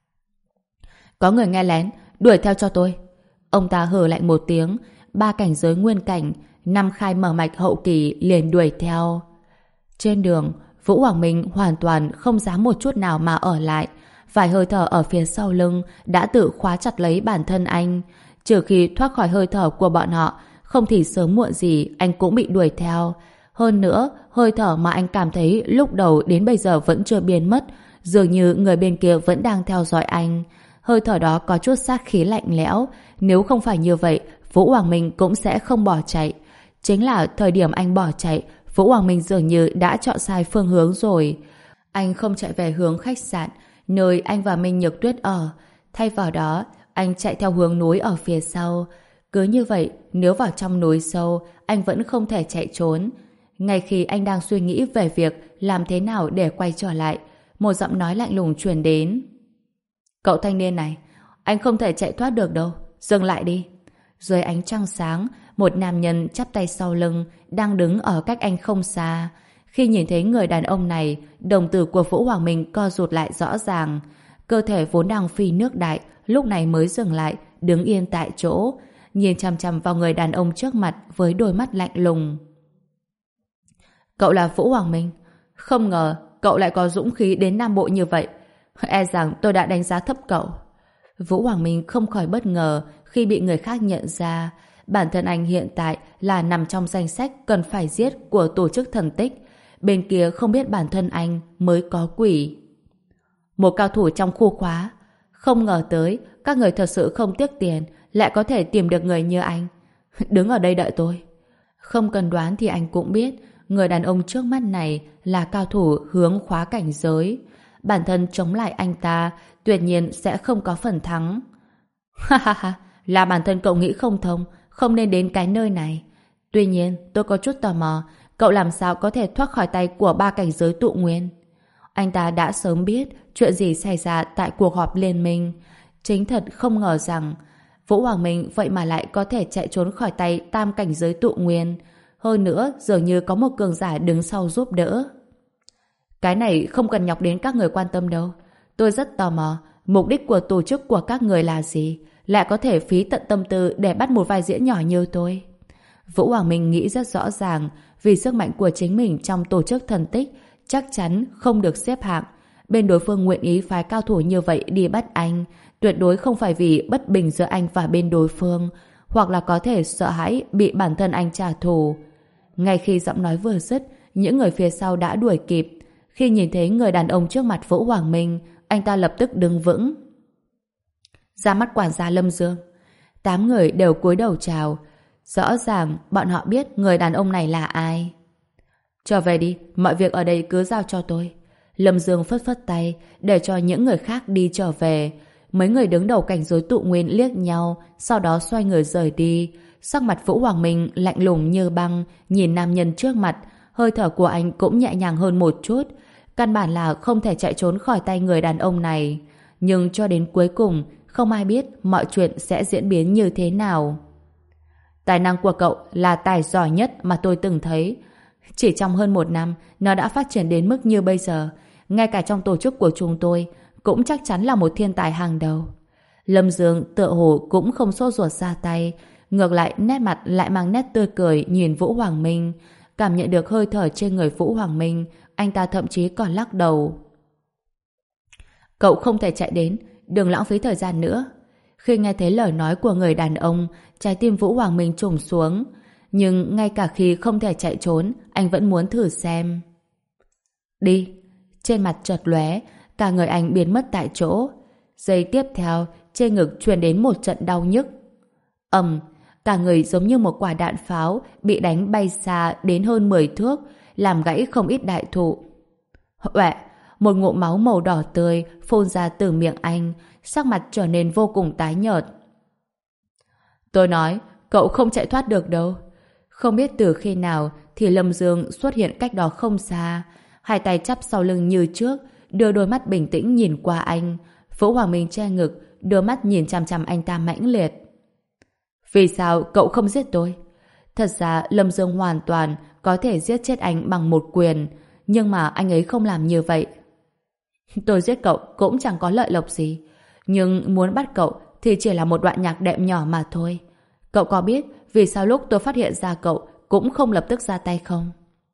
Có người nghe lén, đuổi theo cho tôi. Ông ta hừ lạnh một tiếng, ba cảnh giới nguyên cảnh, năm khai mở mạch hậu kỳ liền đuổi theo. Trên đường, Vũ Hoàng Minh hoàn toàn không dám một chút nào mà ở lại. Vài hơi thở ở phía sau lưng đã tự khóa chặt lấy bản thân anh. Trừ khi thoát khỏi hơi thở của bọn họ, không thì sớm muộn gì anh cũng bị đuổi theo. Hơn nữa, hơi thở mà anh cảm thấy lúc đầu đến bây giờ vẫn chưa biến mất, dường như người bên kia vẫn đang theo dõi anh. Hơi thở đó có chút sát khí lạnh lẽo. Nếu không phải như vậy, Vũ Hoàng Minh cũng sẽ không bỏ chạy. Chính là thời điểm anh bỏ chạy, Vũ Hoàng Minh dường như đã chọn sai phương hướng rồi. Anh không chạy về hướng khách sạn, nơi anh và Minh Nhược Tuyết ở. Thay vào đó, anh chạy theo hướng núi ở phía sau. Cứ như vậy, nếu vào trong núi sâu, anh vẫn không thể chạy trốn. Ngay khi anh đang suy nghĩ về việc làm thế nào để quay trở lại, một giọng nói lạnh lùng truyền đến. Cậu thanh niên này, anh không thể chạy thoát được đâu, dừng lại đi. Dưới ánh trăng sáng, một nam nhân chắp tay sau lưng đang đứng ở cách anh không xa. Khi nhìn thấy người đàn ông này, đồng tử của Vũ Hoàng Minh co rụt lại rõ ràng. Cơ thể vốn đang phi nước đại, lúc này mới dừng lại, đứng yên tại chỗ, nhìn chằm chằm vào người đàn ông trước mặt với đôi mắt lạnh lùng. Cậu là Vũ Hoàng Minh? Không ngờ cậu lại có dũng khí đến Nam Bộ như vậy. E rằng tôi đã đánh giá thấp cậu. Vũ Hoàng Minh không khỏi bất ngờ khi bị người khác nhận ra. Bản thân anh hiện tại là nằm trong danh sách cần phải giết của tổ chức thần tích. Bên kia không biết bản thân anh mới có quỷ. Một cao thủ trong khu khóa. Không ngờ tới các người thật sự không tiếc tiền lại có thể tìm được người như anh. Đứng ở đây đợi tôi. Không cần đoán thì anh cũng biết người đàn ông trước mắt này là cao thủ hướng khóa cảnh giới. Bản thân chống lại anh ta tuyệt nhiên sẽ không có phần thắng. Ha ha ha, là bản thân cậu nghĩ không thông, không nên đến cái nơi này. Tuy nhiên, tôi có chút tò mò, cậu làm sao có thể thoát khỏi tay của ba cảnh giới tụ nguyên? Anh ta đã sớm biết chuyện gì xảy ra tại cuộc họp liên minh. Chính thật không ngờ rằng Vũ Hoàng Minh vậy mà lại có thể chạy trốn khỏi tay tam cảnh giới tụ nguyên. Hơn nữa, dường như có một cường giả đứng sau giúp đỡ. Cái này không cần nhọc đến các người quan tâm đâu. Tôi rất tò mò, mục đích của tổ chức của các người là gì? Lại có thể phí tận tâm tư để bắt một vai diễn nhỏ như tôi. Vũ Hoàng Minh nghĩ rất rõ ràng, vì sức mạnh của chính mình trong tổ chức thần tích chắc chắn không được xếp hạng. Bên đối phương nguyện ý phái cao thủ như vậy đi bắt anh, tuyệt đối không phải vì bất bình giữa anh và bên đối phương, hoặc là có thể sợ hãi bị bản thân anh trả thù. Ngay khi giọng nói vừa dứt, những người phía sau đã đuổi kịp. Khi nhìn thấy người đàn ông trước mặt Vũ Hoàng Minh, anh ta lập tức đứng vững. Ra mắt quản gia Lâm Dương. Tám người đều cúi đầu chào. Rõ ràng bọn họ biết người đàn ông này là ai. Trở về đi, mọi việc ở đây cứ giao cho tôi. Lâm Dương phất phất tay để cho những người khác đi trở về. Mấy người đứng đầu cảnh giới tụ nguyên liếc nhau, sau đó xoay người rời đi. Sắc mặt Vũ Hoàng Minh lạnh lùng như băng, nhìn nam nhân trước mặt. Hơi thở của anh cũng nhẹ nhàng hơn một chút. Căn bản là không thể chạy trốn khỏi tay người đàn ông này. Nhưng cho đến cuối cùng, không ai biết mọi chuyện sẽ diễn biến như thế nào. Tài năng của cậu là tài giỏi nhất mà tôi từng thấy. Chỉ trong hơn một năm, nó đã phát triển đến mức như bây giờ. Ngay cả trong tổ chức của chúng tôi, cũng chắc chắn là một thiên tài hàng đầu. Lâm Dương tựa hồ cũng không sốt ruột ra tay. Ngược lại, nét mặt lại mang nét tươi cười nhìn Vũ Hoàng Minh. Cảm nhận được hơi thở trên người Vũ Hoàng Minh, anh ta thậm chí còn lắc đầu. Cậu không thể chạy đến, đừng lãng phí thời gian nữa. Khi nghe thấy lời nói của người đàn ông, trái tim Vũ Hoàng Minh trùng xuống. Nhưng ngay cả khi không thể chạy trốn, anh vẫn muốn thử xem. Đi. Trên mặt chợt lóe, cả người anh biến mất tại chỗ. Giây tiếp theo, trên ngực truyền đến một trận đau nhức. Ầm, cả người giống như một quả đạn pháo bị đánh bay xa đến hơn mười thước, làm gãy không ít đại thụ. Uệ, một ngụm máu màu đỏ tươi phun ra từ miệng anh, sắc mặt trở nên vô cùng tái nhợt. Tôi nói, cậu không chạy thoát được đâu. Không biết từ khi nào thì Lâm Dương xuất hiện cách đó không xa, hai tay chắp sau lưng như trước, đưa đôi mắt bình tĩnh nhìn qua anh. Vũ Hoàng Minh che ngực, đưa mắt nhìn chằm chằm anh ta mãnh liệt. Vì sao cậu không giết tôi? Thật ra Lâm Dương hoàn toàn có thể giết chết anh bằng một quyền, nhưng mà anh ấy không làm như vậy. Tôi giết cậu cũng chẳng có lợi lộc gì, nhưng muốn bắt cậu thì chỉ là một đoạn nhạc đệm nhỏ mà thôi. Cậu có biết vì sao lúc tôi phát hiện ra cậu cũng không lập tức ra tay không?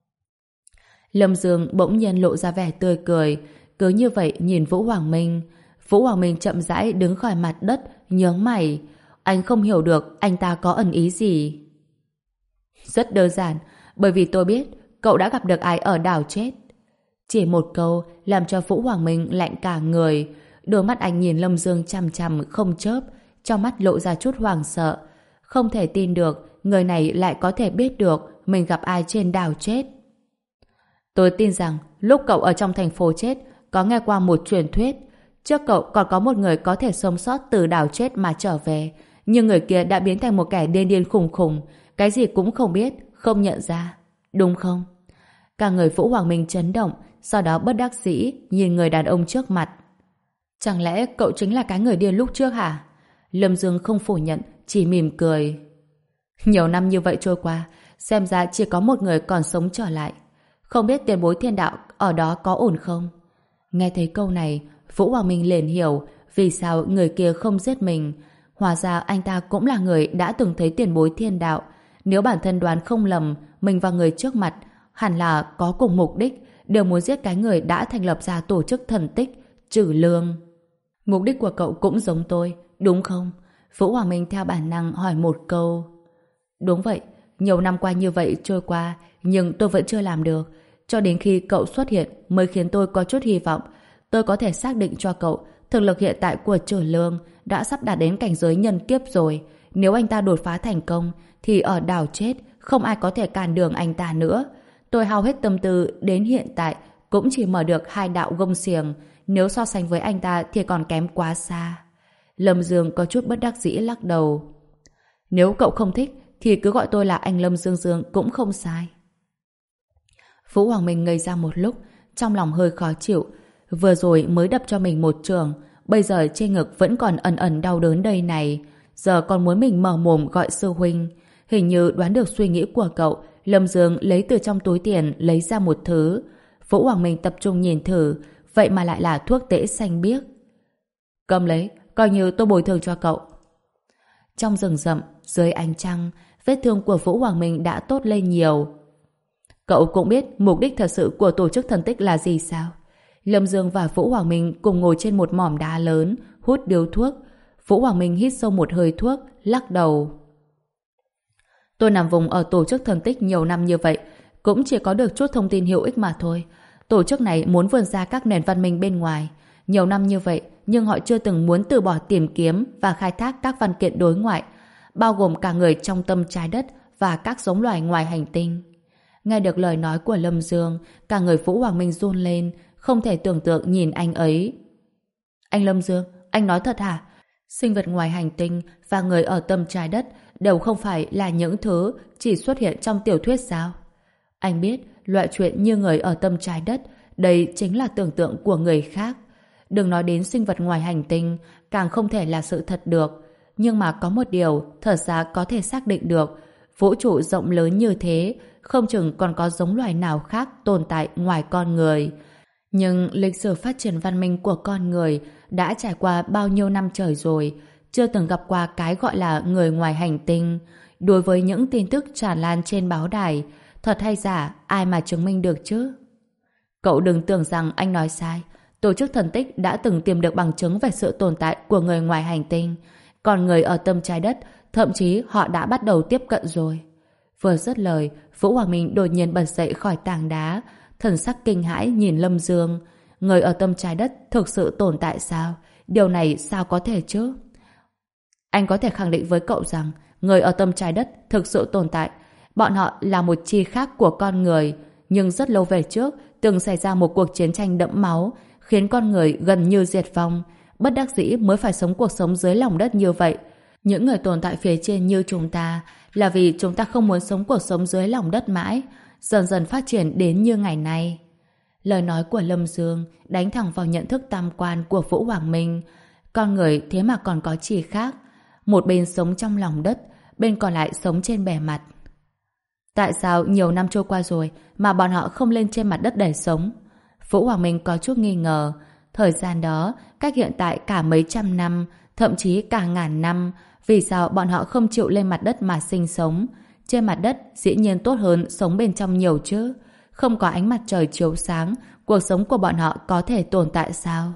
Lâm Dương bỗng nhiên lộ ra vẻ tươi cười, cứ như vậy nhìn Vũ Hoàng Minh. Vũ Hoàng Minh chậm rãi đứng khỏi mặt đất, nhướng mày. Anh không hiểu được anh ta có ẩn ý gì. Rất đơn giản, bởi vì tôi biết cậu đã gặp được ai ở đảo chết. Chỉ một câu làm cho Vũ Hoàng Minh lạnh cả người. Đôi mắt anh nhìn Lâm Dương chằm chằm không chớp, trong mắt lộ ra chút hoảng sợ. Không thể tin được người này lại có thể biết được mình gặp ai trên đảo chết. Tôi tin rằng lúc cậu ở trong thành phố chết có nghe qua một truyền thuyết. Trước cậu còn có một người có thể sống sót từ đảo chết mà trở về, nhưng người kia đã biến thành một kẻ điên điên khùng khùng, cái gì cũng không biết, không nhận ra. Đúng không? Cả người Vũ Hoàng Minh chấn động, sau đó bất đắc dĩ nhìn người đàn ông trước mặt. Chẳng lẽ cậu chính là cái người điên lúc trước hả? Lâm Dương không phủ nhận, chỉ mỉm cười. Nhiều năm như vậy trôi qua, xem ra chỉ có một người còn sống trở lại. Không biết tiền bối thiên đạo ở đó có ổn không? Nghe thấy câu này, Vũ Hoàng Minh liền hiểu vì sao người kia không giết mình. Hóa ra anh ta cũng là người đã từng thấy tiền bối thiên đạo. Nếu bản thân đoán không lầm, mình và người trước mặt hẳn là có cùng mục đích, đều muốn giết cái người đã thành lập ra tổ chức thần tích, Trử Lương. Mục đích của cậu cũng giống tôi, đúng không? Vũ Hoàng Minh theo bản năng hỏi một câu. Đúng vậy, nhiều năm qua như vậy trôi qua, nhưng tôi vẫn chưa làm được. Cho đến khi cậu xuất hiện mới khiến tôi có chút hy vọng. Tôi có thể xác định cho cậu thực lực hiện tại của Trử Lương đã sắp đạt đến cảnh giới nhân kiếp rồi. Nếu anh ta đột phá thành công thì ở đảo chết không ai có thể cản đường anh ta nữa. Tôi hao hết tâm tư đến hiện tại cũng chỉ mở được hai đạo gông xiềng. Nếu so sánh với anh ta thì còn kém quá xa. Lâm Dương có chút bất đắc dĩ lắc đầu. Nếu cậu không thích thì cứ gọi tôi là anh Lâm Dương Dương cũng không sai. Vũ Hoàng Minh ngây ra một lúc, trong lòng hơi khó chịu. Vừa rồi mới đập cho mình một trường, bây giờ trên ngực vẫn còn ẩn ẩn đau đớn đây này. Giờ còn muốn mình mở mồm gọi sư huynh. Hình như đoán được suy nghĩ của cậu. Lâm Dương lấy từ trong túi tiền lấy ra một thứ. Vũ Hoàng Minh tập trung nhìn thử, vậy mà lại là thuốc tễ xanh biếc. Cầm lấy, coi như tôi bồi thường cho cậu. Trong rừng rậm, dưới ánh trăng, vết thương của Vũ Hoàng Minh đã tốt lên nhiều. Cậu cũng biết mục đích thật sự của tổ chức thần tích là gì sao? Lâm Dương và Vũ Hoàng Minh cùng ngồi trên một mỏm đá lớn, hút điếu thuốc. Vũ Hoàng Minh hít sâu một hơi thuốc, lắc đầu. Tôi nằm vùng ở tổ chức thần tích nhiều năm như vậy, cũng chỉ có được chút thông tin hữu ích mà thôi. Tổ chức này muốn vươn ra các nền văn minh bên ngoài. Nhiều năm như vậy, nhưng họ chưa từng muốn từ bỏ tìm kiếm và khai thác các văn kiện đối ngoại, bao gồm cả người trong tâm trái đất và các giống loài ngoài hành tinh. Nghe được lời nói của Lâm Dương, cả người Vũ Hoàng Minh run lên, không thể tưởng tượng nhìn anh ấy. Anh Lâm Dương, anh nói thật hả? Sinh vật ngoài hành tinh và người ở tâm trái đất đều không phải là những thứ chỉ xuất hiện trong tiểu thuyết sao? Anh biết, loại chuyện như người ở tâm trái đất, đây chính là tưởng tượng của người khác. Đừng nói đến sinh vật ngoài hành tinh, càng không thể là sự thật được. Nhưng mà có một điều thật ra có thể xác định được. Vũ trụ rộng lớn như thế, không chừng còn có giống loài nào khác tồn tại ngoài con người. Nhưng lịch sử phát triển văn minh của con người đã trải qua bao nhiêu năm trời rồi, chưa từng gặp qua cái gọi là người ngoài hành tinh. Đối với những tin tức tràn lan trên báo đài, thật hay giả, ai mà chứng minh được chứ? Cậu đừng tưởng rằng anh nói sai. Tổ chức thần tích đã từng tìm được bằng chứng về sự tồn tại của người ngoài hành tinh. còn người ở tâm trái đất, thậm chí họ đã bắt đầu tiếp cận rồi. Vừa dứt lời, Vũ Hoàng Minh đột nhiên bật dậy khỏi tảng đá, thần sắc kinh hãi nhìn Lâm Dương. Người ở tâm trái đất thực sự tồn tại sao? Điều này sao có thể chứ? Anh có thể khẳng định với cậu rằng người ở tâm trái đất thực sự tồn tại. Bọn họ là một chi khác của con người, nhưng rất lâu về trước từng xảy ra một cuộc chiến tranh đẫm máu, khiến con người gần như diệt vong. Bất đắc dĩ mới phải sống cuộc sống dưới lòng đất như vậy. Những người tồn tại phía trên như chúng ta là vì chúng ta không muốn sống cuộc sống dưới lòng đất mãi, dần dần phát triển đến như ngày nay. Lời nói của Lâm Dương đánh thẳng vào nhận thức tam quan của Vũ Hoàng Minh. Con người thế mà còn có chi khác. Một bên sống trong lòng đất, bên còn lại sống trên bề mặt. Tại sao nhiều năm trôi qua rồi mà bọn họ không lên trên mặt đất để sống? Vũ Hoàng Minh có chút nghi ngờ. Thời gian đó, cách hiện tại cả mấy trăm năm, thậm chí cả ngàn năm, vì sao bọn họ không chịu lên mặt đất mà sinh sống? Trên mặt đất dĩ nhiên tốt hơn sống bên trong nhiều chứ. Không có ánh mặt trời chiếu sáng, cuộc sống của bọn họ có thể tồn tại sao?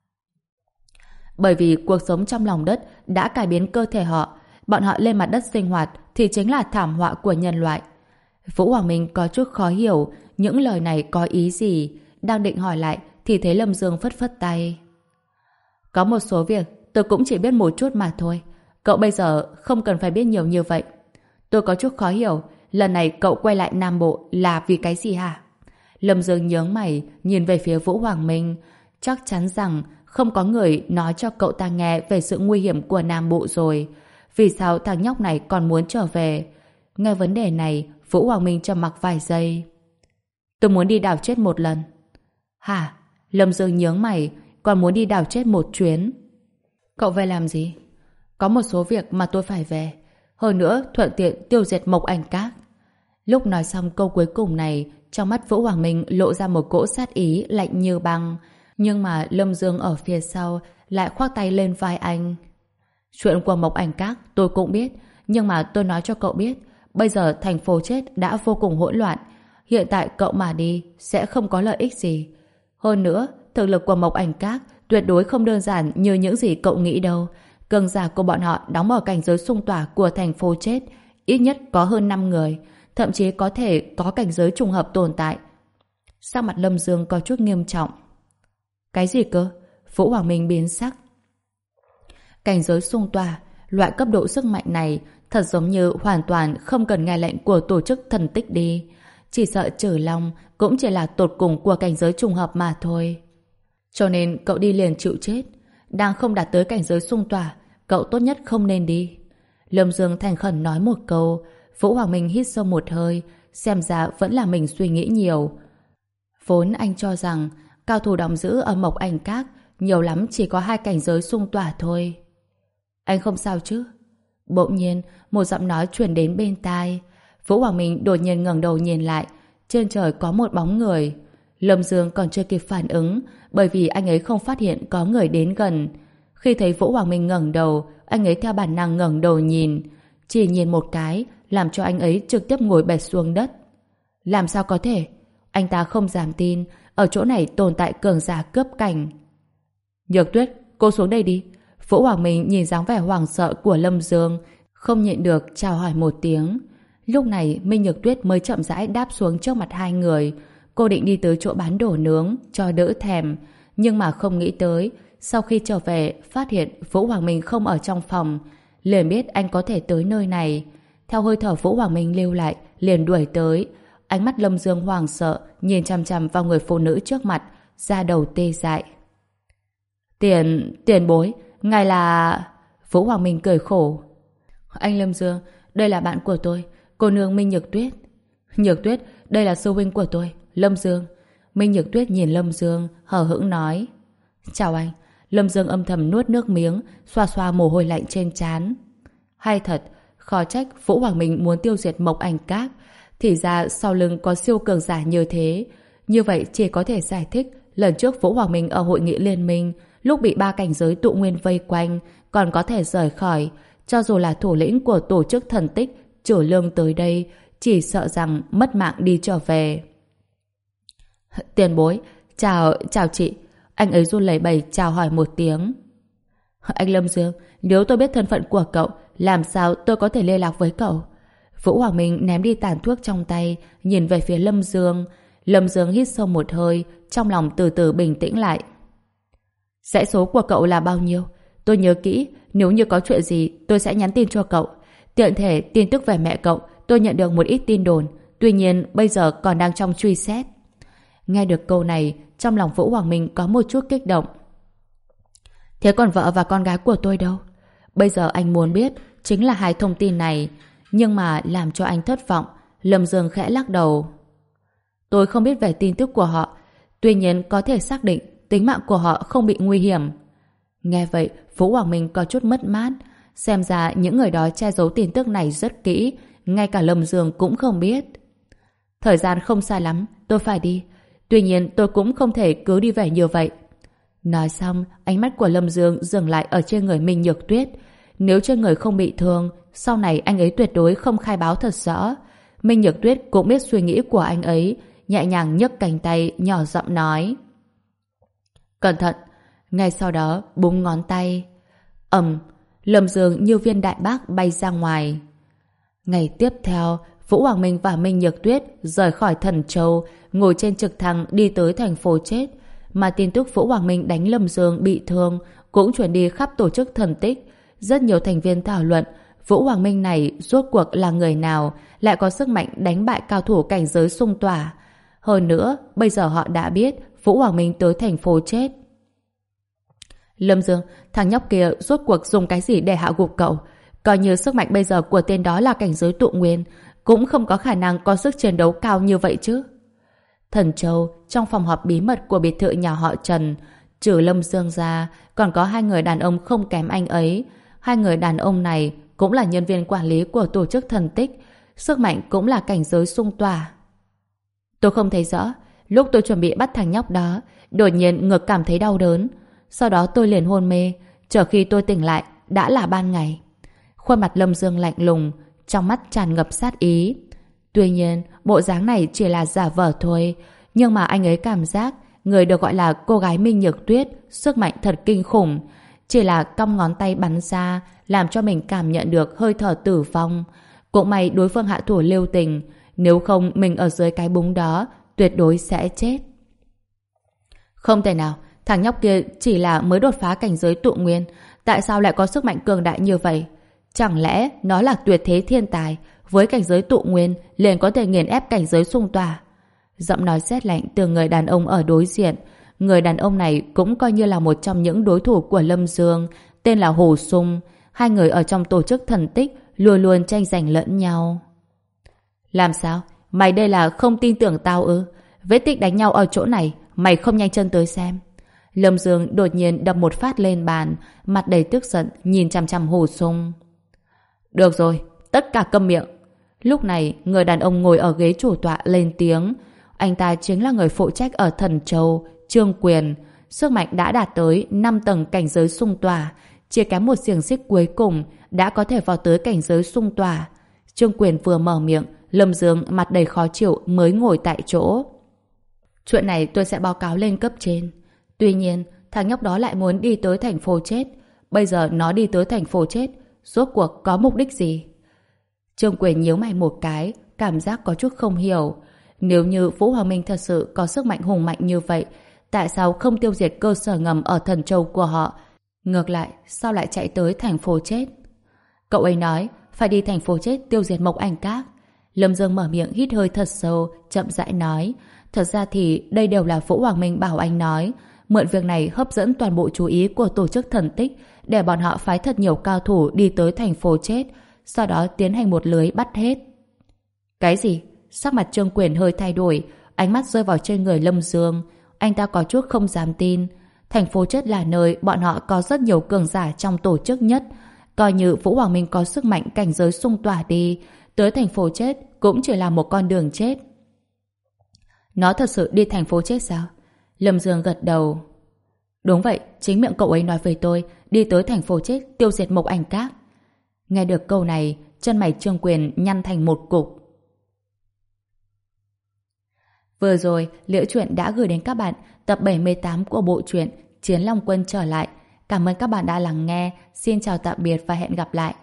Bởi vì cuộc sống trong lòng đất đã cải biến cơ thể họ, bọn họ lên mặt đất sinh hoạt thì chính là thảm họa của nhân loại. Vũ Hoàng Minh có chút khó hiểu những lời này có ý gì, đang định hỏi lại thì thấy Lâm Dương phất phất tay. Có một số việc tôi cũng chỉ biết một chút mà thôi. Cậu bây giờ không cần phải biết nhiều như vậy. Tôi có chút khó hiểu, lần này cậu quay lại Nam Bộ là vì cái gì hả? Lâm Dương nhướng mày, nhìn về phía Vũ Hoàng Minh. Chắc chắn rằng không có người nói cho cậu ta nghe về sự nguy hiểm của Nam Bộ rồi. Vì sao thằng nhóc này còn muốn trở về? Nghe vấn đề này, Vũ Hoàng Minh trầm mặc vài giây. Tôi muốn đi đảo chết một lần. Hả? Lâm Dương nhướng mày, còn muốn đi đảo chết một chuyến. Cậu về làm gì? Có một số việc mà tôi phải về. Hơn nữa, thuận tiện tiêu diệt Mộc Ảnh Các. Lúc nói xong câu cuối cùng này, trong mắt Vũ Hoàng Minh lộ ra một cỗ sát ý lạnh như băng. Nhưng mà Lâm Dương ở phía sau lại khoác tay lên vai anh. Chuyện của Mộc Ảnh Các tôi cũng biết, nhưng mà tôi nói cho cậu biết, bây giờ thành phố chết đã vô cùng hỗn loạn. Hiện tại cậu mà đi sẽ không có lợi ích gì. Hơn nữa, thực lực của Mộc Ảnh Các tuyệt đối không đơn giản như những gì cậu nghĩ đâu. Cường giả của bọn họ đóng ở cảnh giới xung tỏa của thành phố chết, ít nhất có hơn năm người, thậm chí có thể có cảnh giới trùng hợp tồn tại. Sắc mặt Lâm Dương có chút nghiêm trọng. Cái gì cơ? Vũ Hoàng Minh biến sắc. Cảnh giới xung tỏa, loại cấp độ sức mạnh này thật giống như hoàn toàn không cần nghe lệnh của tổ chức thần tích đi. Chỉ sợ Trử Long cũng chỉ là tột cùng của cảnh giới trùng hợp mà thôi. Cho nên cậu đi liền chịu chết. Đang không đạt tới cảnh giới xung tỏa, cậu tốt nhất không nên đi. Lâm Dương thành khẩn nói một câu. Vũ Hoàng Minh hít sâu một hơi, xem ra vẫn là mình suy nghĩ nhiều. Vốn anh cho rằng cao thủ đóng giữ ở Mộc Ảnh Các nhiều lắm chỉ có hai cảnh giới xung tỏa thôi. Anh không sao chứ? Bỗng nhiên một giọng nói truyền đến bên tai. Vũ Hoàng Minh đột nhiên ngẩng đầu nhìn lại. Trên trời có một bóng người. Lâm Dương còn chưa kịp phản ứng, bởi vì anh ấy không phát hiện có người đến gần. Khi thấy Vũ Hoàng Minh ngẩng đầu, anh ấy theo bản năng ngẩng đầu nhìn. Chỉ nhìn một cái làm cho anh ấy trực tiếp ngồi bệt xuống đất. Làm sao có thể? Anh ta không dám tin ở chỗ này tồn tại cường giả cướp cảnh. Nhược Tuyết, cô xuống đây đi. Vũ Hoàng Minh nhìn dáng vẻ hoảng sợ của Lâm Dương, không nhịn được chào hỏi một tiếng. Lúc này Minh Nhược Tuyết mới chậm rãi đáp xuống trước mặt hai người. Cô định đi tới chỗ bán đồ nướng cho đỡ thèm, nhưng mà không nghĩ tới sau khi trở về phát hiện Vũ Hoàng Minh không ở trong phòng, liền biết anh có thể tới nơi này. Theo hơi thở Vũ Hoàng Minh lưu lại, liền đuổi tới. Ánh mắt Lâm Dương hoảng sợ nhìn chằm chằm vào người phụ nữ trước mặt, da đầu tê dại. Tiền, tiền bối, ngài là... Vũ Hoàng Minh cười khổ. Anh Lâm Dương, đây là bạn của tôi, cô nương Minh Nhược Tuyết. Nhược Tuyết, đây là sư huynh của tôi, Lâm Dương. Minh Nhược Tuyết nhìn Lâm Dương, hờ hững nói. Chào anh. Lâm Dương âm thầm nuốt nước miếng, xoa xoa mồ hôi lạnh trên trán. Hay thật, khó trách Vũ Hoàng Minh muốn tiêu diệt Mộc Ảnh Các. Thì ra sau lưng có siêu cường giả như thế. Như vậy chỉ có thể giải thích lần trước Vũ Hoàng Minh ở hội nghị liên minh, lúc bị ba cảnh giới tụ nguyên vây quanh, còn có thể rời khỏi. Cho dù là thủ lĩnh của tổ chức thần tích Trử Lương tới đây, chỉ sợ rằng mất mạng đi trở về. Tiền bối, chào, chào chị. Anh ấy run lẩy bẩy chào hỏi một tiếng. Anh Lâm Dương, nếu tôi biết thân phận của cậu, làm sao tôi có thể liên lạc với cậu? Vũ Hoàng Minh ném đi tàn thuốc trong tay, nhìn về phía Lâm Dương. Lâm Dương hít sâu một hơi, trong lòng từ từ bình tĩnh lại. Dãy số của cậu là bao nhiêu? Tôi nhớ kỹ, nếu như có chuyện gì, tôi sẽ nhắn tin cho cậu. Tiện thể tin tức về mẹ cậu, tôi nhận được một ít tin đồn, tuy nhiên bây giờ còn đang trong truy xét. Nghe được câu này, trong lòng Vũ Hoàng Minh có một chút kích động. Thế còn vợ và con gái của tôi đâu? Bây giờ anh muốn biết chính là hai thông tin này, nhưng mà làm cho anh thất vọng. Lâm Dương khẽ lắc đầu. Tôi không biết về tin tức của họ, tuy nhiên có thể xác định tính mạng của họ không bị nguy hiểm. Nghe vậy, Vũ Hoàng Minh có chút mất mát. Xem ra những người đó che giấu tin tức này rất kỹ, ngay cả Lâm Dương cũng không biết. Thời gian không xa lắm, tôi phải đi. Tuy nhiên tôi cũng không thể cứ đi về như vậy. Nói xong, ánh mắt của Lâm Dương dừng lại ở trên người Minh Nhược Tuyết. Nếu trên người không bị thương, sau này anh ấy tuyệt đối không khai báo thật rõ. Minh Nhược Tuyết cũng biết suy nghĩ của anh ấy, nhẹ nhàng nhấc cánh tay, nhỏ giọng nói. Cẩn thận! Ngay sau đó, búng ngón tay. Ầm! Lâm Dương như viên đại bác bay ra ngoài. Ngày tiếp theo, Vũ Hoàng Minh và Minh Nhược Tuyết rời khỏi Thần Châu, ngồi trên trực thăng đi tới thành phố chết. Mà tin tức Vũ Hoàng Minh đánh Lâm Dương bị thương cũng chuyển đi khắp tổ chức thần tích. Rất nhiều thành viên thảo luận Vũ Hoàng Minh này rốt cuộc là người nào, lại có sức mạnh đánh bại cao thủ cảnh giới xung tỏa. Hơn nữa, bây giờ họ đã biết Vũ Hoàng Minh tới thành phố chết. Lâm Dương, thằng nhóc kia rốt cuộc dùng cái gì để hạ gục cậu? Coi như sức mạnh bây giờ của tên đó là cảnh giới tụ nguyên, cũng không có khả năng có sức chiến đấu cao như vậy chứ. Thần Châu, trong phòng họp bí mật của biệt thự nhà họ Trần, trừ Lâm Dương ra, còn có hai người đàn ông không kém anh ấy. Hai người đàn ông này cũng là nhân viên quản lý của tổ chức thần tích, sức mạnh cũng là cảnh giới xung tỏa. Tôi không thấy rõ, lúc tôi chuẩn bị bắt thằng nhóc đó, đột nhiên ngực cảm thấy đau đớn. Sau đó tôi liền hôn mê, chờ khi tôi tỉnh lại, đã là ban ngày. Khuôn mặt Lâm Dương lạnh lùng, trong mắt tràn ngập sát ý. Tuy nhiên, bộ dáng này chỉ là giả vờ thôi, nhưng mà anh ấy cảm giác người được gọi là cô gái Minh Nhược Tuyết sức mạnh thật kinh khủng. Chỉ là cong ngón tay bắn ra làm cho mình cảm nhận được hơi thở tử vong. Cũng may đối phương hạ thủ lưu tình, nếu không mình ở dưới cái búng đó tuyệt đối sẽ chết. Không thể nào, thằng nhóc kia chỉ là mới đột phá cảnh giới tụ nguyên, tại sao lại có sức mạnh cường đại như vậy? Chẳng lẽ nó là tuyệt thế thiên tài, với cảnh giới tụ nguyên liền có thể nghiền ép cảnh giới xung tỏa? Giọng nói rét lạnh từ người đàn ông ở đối diện. Người đàn ông này cũng coi như là một trong những đối thủ của Lâm Dương, tên là Hồ Sung. Hai người ở trong tổ chức thần tích luôn luôn tranh giành lẫn nhau. Làm sao? Mày đây là không tin tưởng tao ư? Vết tích đánh nhau ở chỗ này, mày không nhanh chân tới xem. Lâm Dương đột nhiên đập một phát lên bàn, mặt đầy tức giận nhìn chằm chằm Hồ Sung. Được rồi, tất cả câm miệng. Lúc này, người đàn ông ngồi ở ghế chủ tọa lên tiếng. Anh ta chính là người phụ trách ở Thần Châu, Trương Quyền. Sức mạnh đã đạt tới năm tầng cảnh giới xung tỏa, chỉ kém một xiềng xích cuối cùng đã có thể vào tới cảnh giới xung tỏa. Trương Quyền vừa mở miệng, Lâm Dương mặt đầy khó chịu mới ngồi tại chỗ. Chuyện này tôi sẽ báo cáo lên cấp trên. Tuy nhiên, thằng nhóc đó lại muốn đi tới thành phố chết. Bây giờ nó đi tới thành phố chết, rốt cuộc có mục đích gì? Trương Quyền nhíu mày một cái, cảm giác có chút không hiểu. Nếu như Vũ Hoàng Minh thật sự có sức mạnh hùng mạnh như vậy, tại sao không tiêu diệt cơ sở ngầm ở Thần Châu của họ? Ngược lại, sao lại chạy tới thành phố chết? Cậu ấy nói, phải đi thành phố chết tiêu diệt Mộc Ảnh Các. Lâm Dương mở miệng hít hơi thật sâu, chậm rãi nói. Thật ra thì đây đều là Vũ Hoàng Minh bảo anh nói. Mượn việc này hấp dẫn toàn bộ chú ý của tổ chức thần tích để bọn họ phái thật nhiều cao thủ đi tới thành phố chết, sau đó tiến hành một lưới bắt hết. Cái gì? Sắc mặt Trương Quyền hơi thay đổi, ánh mắt rơi vào trên người Lâm Dương. Anh ta có chút không dám tin. Thành phố chết là nơi bọn họ có rất nhiều cường giả trong tổ chức nhất. Coi như Vũ Hoàng Minh có sức mạnh cảnh giới xung tỏa đi, tới thành phố chết cũng chỉ là một con đường chết. Nó thật sự đi thành phố chết sao? Lâm Dương gật đầu. Đúng vậy, chính miệng cậu ấy nói với tôi, đi tới thành phố chết tiêu diệt Mộc Ảnh Các. Nghe được câu này, chân mày Trương Quyền nhăn thành một cục. Vừa rồi, Liễu Chuyện đã gửi đến các bạn tập bảy mươi tám của bộ truyện Chiến Long Quân trở lại. Cảm ơn các bạn đã lắng nghe. Xin chào tạm biệt và hẹn gặp lại.